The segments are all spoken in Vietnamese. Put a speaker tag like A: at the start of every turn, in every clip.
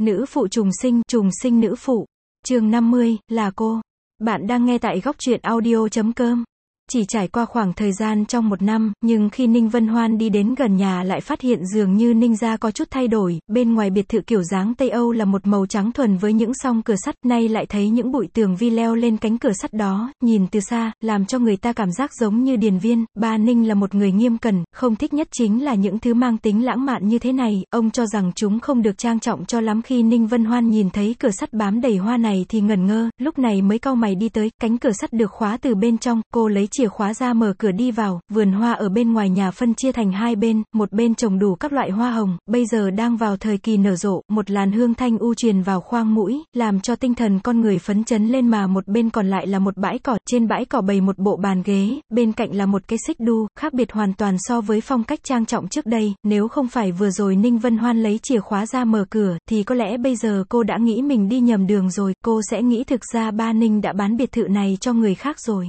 A: Nữ phụ trùng sinh nữ phụ. Chương 50, là cô. Bạn đang nghe tại góc truyện audio.com. Chỉ trải qua khoảng thời gian trong 1 năm, nhưng khi Ninh Vân Hoan đi đến gần nhà lại phát hiện dường như Ninh gia có chút thay đổi, bên ngoài biệt thự kiểu dáng Tây Âu là một màu trắng thuần với những song cửa sắt, nay lại thấy những bụi tường vi leo lên cánh cửa sắt đó, nhìn từ xa, làm cho người ta cảm giác giống như điền viên. Ba Ninh là một người nghiêm cẩn, không thích nhất chính là những thứ mang tính lãng mạn như thế này, ông cho rằng chúng không được trang trọng cho lắm. Khi Ninh Vân Hoan nhìn thấy cửa sắt bám đầy hoa này thì ngẩn ngơ, lúc này mới cau mày đi tới, cánh cửa sắt được khóa từ bên trong, cô lấy chìa khóa ra mở cửa đi vào. Vườn hoa ở bên ngoài nhà phân chia thành hai bên, một bên trồng đủ các loại hoa hồng, bây giờ đang vào thời kỳ nở rộ, một làn hương thanh u truyền vào khoang mũi, làm cho tinh thần con người phấn chấn lên, mà một bên còn lại là một bãi cỏ, trên bãi cỏ bày một bộ bàn ghế, bên cạnh là một cái xích đu, khác biệt hoàn toàn so với phong cách trang trọng trước đây. Nếu không phải vừa rồi Ninh Vân Hoan lấy chìa khóa ra mở cửa, thì có lẽ bây giờ cô đã nghĩ mình đi nhầm đường rồi, cô sẽ nghĩ thực ra ba Ninh đã bán biệt thự này cho người khác rồi.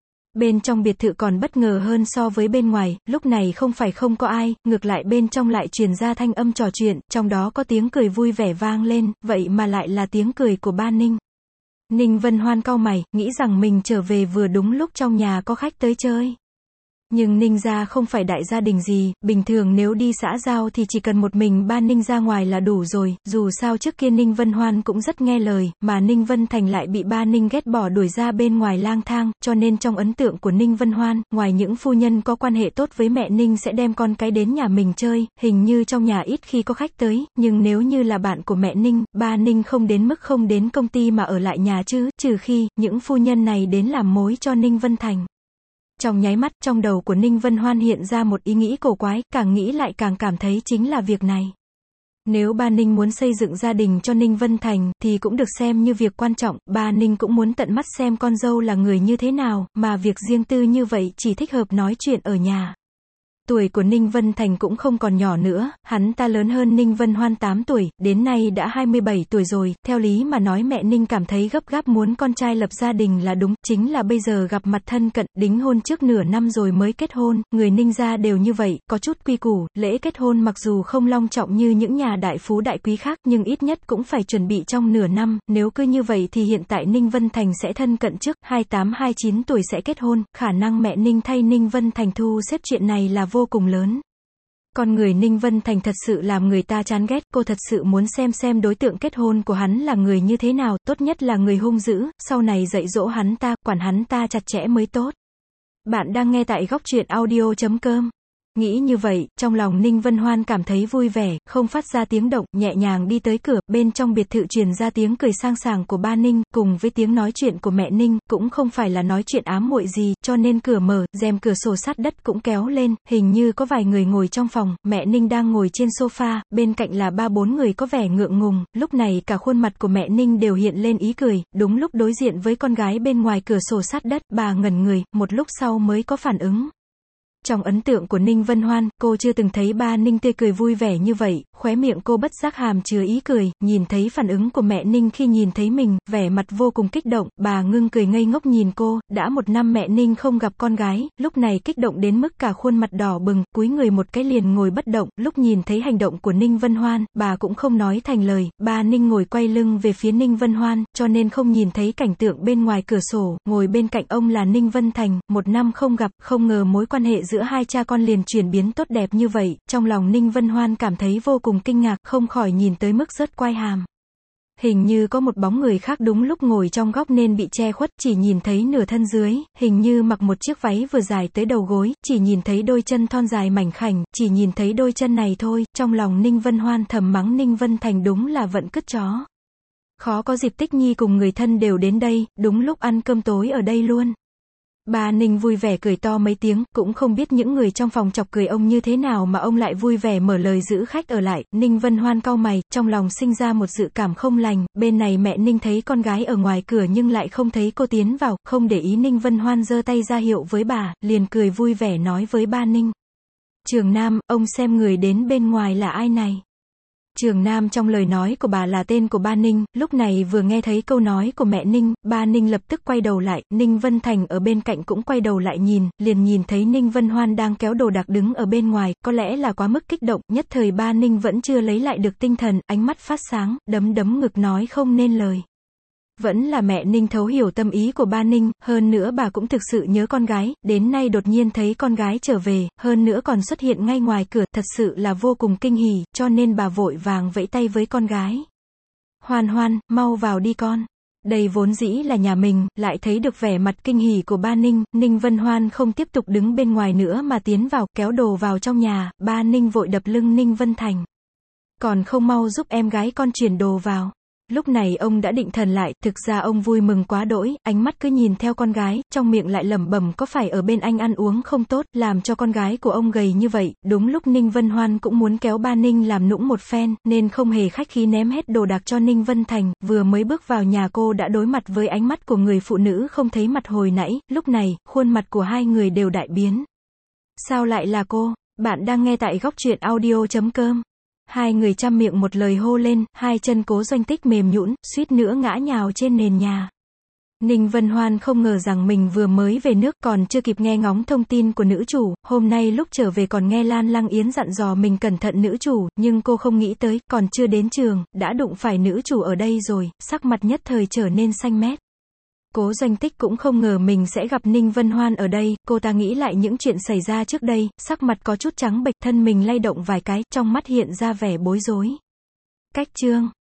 A: Bên trong biệt thự còn bất ngờ hơn so với bên ngoài, lúc này không phải không có ai, ngược lại bên trong lại truyền ra thanh âm trò chuyện, trong đó có tiếng cười vui vẻ vang lên, vậy mà lại là tiếng cười của ba Ninh. Ninh Vân Hoan cau mày, nghĩ rằng mình trở về vừa đúng lúc trong nhà có khách tới chơi. Nhưng Ninh gia không phải đại gia đình gì, bình thường nếu đi xã giao thì chỉ cần một mình ba Ninh ra ngoài là đủ rồi, dù sao trước kia Ninh Vân Hoan cũng rất nghe lời, mà Ninh Vân Thành lại bị ba Ninh ghét bỏ đuổi ra bên ngoài lang thang, cho nên trong ấn tượng của Ninh Vân Hoan, ngoài những phu nhân có quan hệ tốt với mẹ Ninh sẽ đem con cái đến nhà mình chơi, hình như trong nhà ít khi có khách tới, nhưng nếu như là bạn của mẹ Ninh, ba Ninh không đến mức không đến công ty mà ở lại nhà chứ, trừ khi, những phu nhân này đến làm mối cho Ninh Vân Thành. Trong nháy mắt, trong đầu của Ninh Vân Hoan hiện ra một ý nghĩ cổ quái, càng nghĩ lại càng cảm thấy chính là việc này. Nếu ba Ninh muốn xây dựng gia đình cho Ninh Vân Thành, thì cũng được xem như việc quan trọng, ba Ninh cũng muốn tận mắt xem con dâu là người như thế nào, mà việc riêng tư như vậy chỉ thích hợp nói chuyện ở nhà. Tuổi của Ninh Vân Thành cũng không còn nhỏ nữa, hắn ta lớn hơn Ninh Vân Hoan 8 tuổi, đến nay đã 27 tuổi rồi, theo lý mà nói mẹ Ninh cảm thấy gấp gáp muốn con trai lập gia đình là đúng, chính là bây giờ gặp mặt thân cận, đính hôn trước nửa năm rồi mới kết hôn, người Ninh gia đều như vậy, có chút quy củ, lễ kết hôn mặc dù không long trọng như những nhà đại phú đại quý khác, nhưng ít nhất cũng phải chuẩn bị trong nửa năm, nếu cứ như vậy thì hiện tại Ninh Vân Thành sẽ thân cận trước, 28-29 tuổi sẽ kết hôn, khả năng mẹ Ninh thay Ninh Vân Thành thu xếp chuyện này là vô cùng lớn. Con người Ninh Vân Thành thật sự làm người ta chán ghét, cô thật sự muốn xem đối tượng kết hôn của hắn là người như thế nào, tốt nhất là người hung dữ, sau này dạy dỗ hắn ta, quản hắn ta chặt chẽ mới tốt. Bạn đang nghe tại góc truyện audio.com. Nghĩ như vậy, trong lòng Ninh Vân Hoan cảm thấy vui vẻ, không phát ra tiếng động, nhẹ nhàng đi tới cửa, bên trong biệt thự truyền ra tiếng cười sang sảng của ba Ninh, cùng với tiếng nói chuyện của mẹ Ninh, cũng không phải là nói chuyện ám muội gì, cho nên cửa mở, rèm cửa sổ sát đất cũng kéo lên, hình như có vài người ngồi trong phòng, mẹ Ninh đang ngồi trên sofa, bên cạnh là 3-4 người có vẻ ngượng ngùng, lúc này cả khuôn mặt của mẹ Ninh đều hiện lên ý cười, đúng lúc đối diện với con gái bên ngoài cửa sổ sát đất, bà ngẩn người, một lúc sau mới có phản ứng. Trong ấn tượng của Ninh Vân Hoan, cô chưa từng thấy ba Ninh tươi cười vui vẻ như vậy, khóe miệng cô bất giác hàm chứa ý cười, nhìn thấy phản ứng của mẹ Ninh khi nhìn thấy mình, vẻ mặt vô cùng kích động, bà ngưng cười ngây ngốc nhìn cô, đã 1 năm mẹ Ninh không gặp con gái, lúc này kích động đến mức cả khuôn mặt đỏ bừng, cúi người một cái liền ngồi bất động, lúc nhìn thấy hành động của Ninh Vân Hoan, bà cũng không nói thành lời, ba Ninh ngồi quay lưng về phía Ninh Vân Hoan, cho nên không nhìn thấy cảnh tượng bên ngoài cửa sổ, ngồi bên cạnh ông là Ninh Vân Thành, 1 năm không gặp, không ngờ mối quan hệ giữa hai cha con liền chuyển biến tốt đẹp như vậy, trong lòng Ninh Vân Hoan cảm thấy vô cùng kinh ngạc, không khỏi nhìn tới mức rớt quai hàm. Hình như có một bóng người khác đúng lúc ngồi trong góc nên bị che khuất, chỉ nhìn thấy nửa thân dưới, hình như mặc một chiếc váy vừa dài tới đầu gối, chỉ nhìn thấy đôi chân thon dài mảnh khảnh, chỉ nhìn thấy đôi chân này thôi, trong lòng Ninh Vân Hoan thầm mắng Ninh Vân Thành đúng là vận cứt chó. Khó có dịp Tích Nhi cùng người thân đều đến đây, đúng lúc ăn cơm tối ở đây luôn. Bà Ninh vui vẻ cười to mấy tiếng, cũng không biết những người trong phòng chọc cười ông như thế nào mà ông lại vui vẻ mở lời giữ khách ở lại. Ninh Vân Hoan cau mày, trong lòng sinh ra một dự cảm không lành, bên này mẹ Ninh thấy con gái ở ngoài cửa nhưng lại không thấy cô tiến vào, không để ý Ninh Vân Hoan giơ tay ra hiệu với bà, liền cười vui vẻ nói với ba Ninh. Trường Nam, ông xem người đến bên ngoài là ai này? Trường Nam trong lời nói của bà là tên của ba Ninh, lúc này vừa nghe thấy câu nói của mẹ Ninh, ba Ninh lập tức quay đầu lại, Ninh Vân Thành ở bên cạnh cũng quay đầu lại nhìn, liền nhìn thấy Ninh Vân Hoan đang kéo đồ đạc đứng ở bên ngoài, có lẽ là quá mức kích động, nhất thời ba Ninh vẫn chưa lấy lại được tinh thần, ánh mắt phát sáng, đấm đấm ngực nói không nên lời. Vẫn là mẹ Ninh thấu hiểu tâm ý của ba Ninh, hơn nữa bà cũng thực sự nhớ con gái, đến nay đột nhiên thấy con gái trở về, hơn nữa còn xuất hiện ngay ngoài cửa, thật sự là vô cùng kinh hỉ, cho nên bà vội vàng vẫy tay với con gái. Hoan Hoan, mau vào đi con. Đây vốn dĩ là nhà mình, lại thấy được vẻ mặt kinh hỉ của ba Ninh, Ninh Vân Hoan không tiếp tục đứng bên ngoài nữa mà tiến vào, kéo đồ vào trong nhà, ba Ninh vội đập lưng Ninh Vân Thành. Còn không mau giúp em gái con chuyển đồ vào. Lúc này ông đã định thần lại, thực ra ông vui mừng quá đỗi, ánh mắt cứ nhìn theo con gái, trong miệng lại lẩm bẩm có phải ở bên anh ăn uống không tốt, làm cho con gái của ông gầy như vậy, đúng lúc Ninh Vân Hoan cũng muốn kéo ba Ninh làm nũng một phen, nên không hề khách khí ném hết đồ đạc cho Ninh Vân Thành, vừa mới bước vào nhà cô đã đối mặt với ánh mắt của người phụ nữ không thấy mặt hồi nãy, lúc này, khuôn mặt của hai người đều đại biến. Sao lại là cô? Bạn đang nghe tại góc truyện audio.com. Hai người chăm miệng một lời hô lên, hai chân Cố Doanh Tích mềm nhũn, suýt nữa ngã nhào trên nền nhà. Ninh Vân Hoan không ngờ rằng mình vừa mới về nước còn chưa kịp nghe ngóng thông tin của nữ chủ, hôm nay lúc trở về còn nghe Lan Lăng Yến dặn dò mình cẩn thận nữ chủ, nhưng cô không nghĩ tới, còn chưa đến trường, đã đụng phải nữ chủ ở đây rồi, sắc mặt nhất thời trở nên xanh mét. Cố Doanh Tích cũng không ngờ mình sẽ gặp Ninh Vân Hoan ở đây, cô ta nghĩ lại những chuyện xảy ra trước đây, sắc mặt có chút trắng bệch, thân mình lay động vài cái, trong mắt hiện ra vẻ bối rối. Cách chương